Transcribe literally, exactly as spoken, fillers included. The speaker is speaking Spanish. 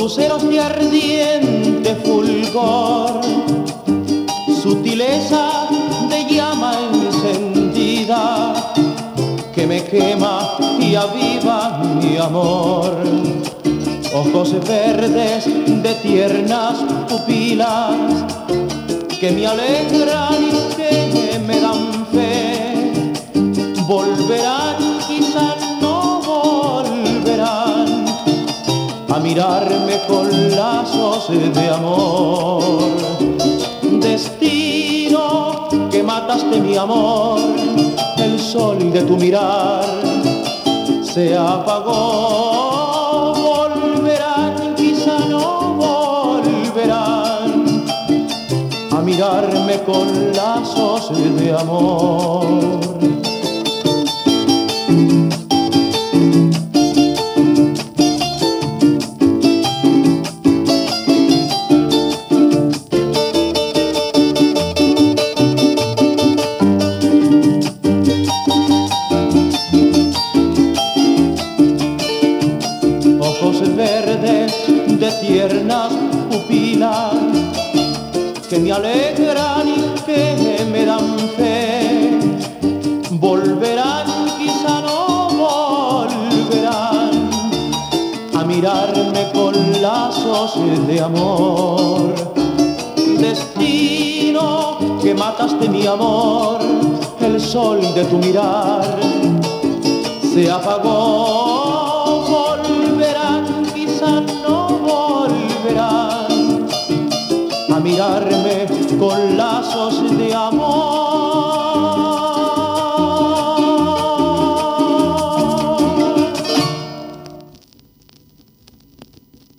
luceros de ardiente fulgor, sutileza de llama encendida que me quema y aviva mi amor. Ojos verdes de tiernas pupilas que me alegran y que me dan fe. Volverán, quizá no volverán, a mirarme con lazos de amor. Destino que mataste mi amor, el sol de tu mirar se apagó. Volverán, quizá no volverán, a mirarme con lazos de amor. Verdes de tiernas pupilas que me alegran y que me dan fe. Volverán, quizá no volverán, a mirarme con lazos de amor. Destino que mataste mi amor, el sol de tu mirar se apagó. A mirarme con lazos de amor.